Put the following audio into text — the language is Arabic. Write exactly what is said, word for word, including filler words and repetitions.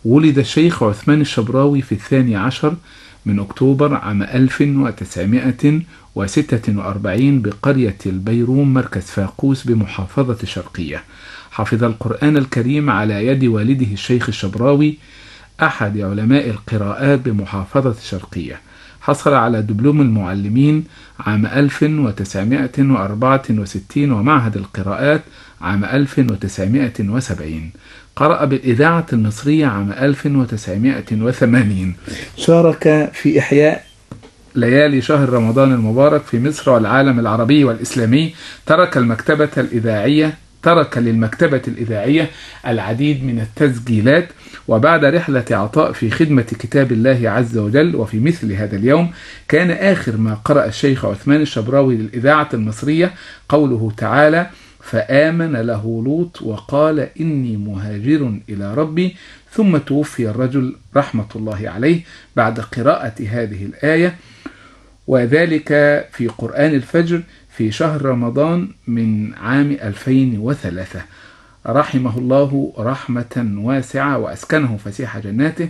ولد الشيخ عثمان الشبراوي في الثاني عشر من أكتوبر عام ألف وتسعمائة وستة وأربعين بقرية البيروم مركز فاقوس بمحافظة الشرقية. حفظ القرآن الكريم على يد والده الشيخ الشبراوي أحد علماء القراءات بمحافظة الشرقية. حصل على دبلوم المعلمين عام ألف وتسعمائة وأربعة وستين ومعهد القراءات عام ألف وتسعمائة وسبعين. قرأ بالإذاعة المصرية عام ألف وتسعمائة وثمانين. شارك في إحياء ليالي شهر رمضان المبارك في مصر والعالم العربي والإسلامي. ترك المكتبة الإذاعية ترك للمكتبة الإذاعية العديد من التسجيلات. وبعد رحلة عطاء في خدمة كتاب الله عز وجل وفي مثل هذا اليوم، كان آخر ما قرأ الشيخ عثمان الشبراوي للإذاعة المصرية قوله تعالى: فآمن له لوط وقال إني مهاجر إلى ربي، ثم توفي الرجل رحمة الله عليه بعد قراءة هذه الآية، وذلك في قرآن الفجر في شهر رمضان من عام ألفين وثلاثة. رحمه الله رحمة واسعة وأسكنه فسيح جناته.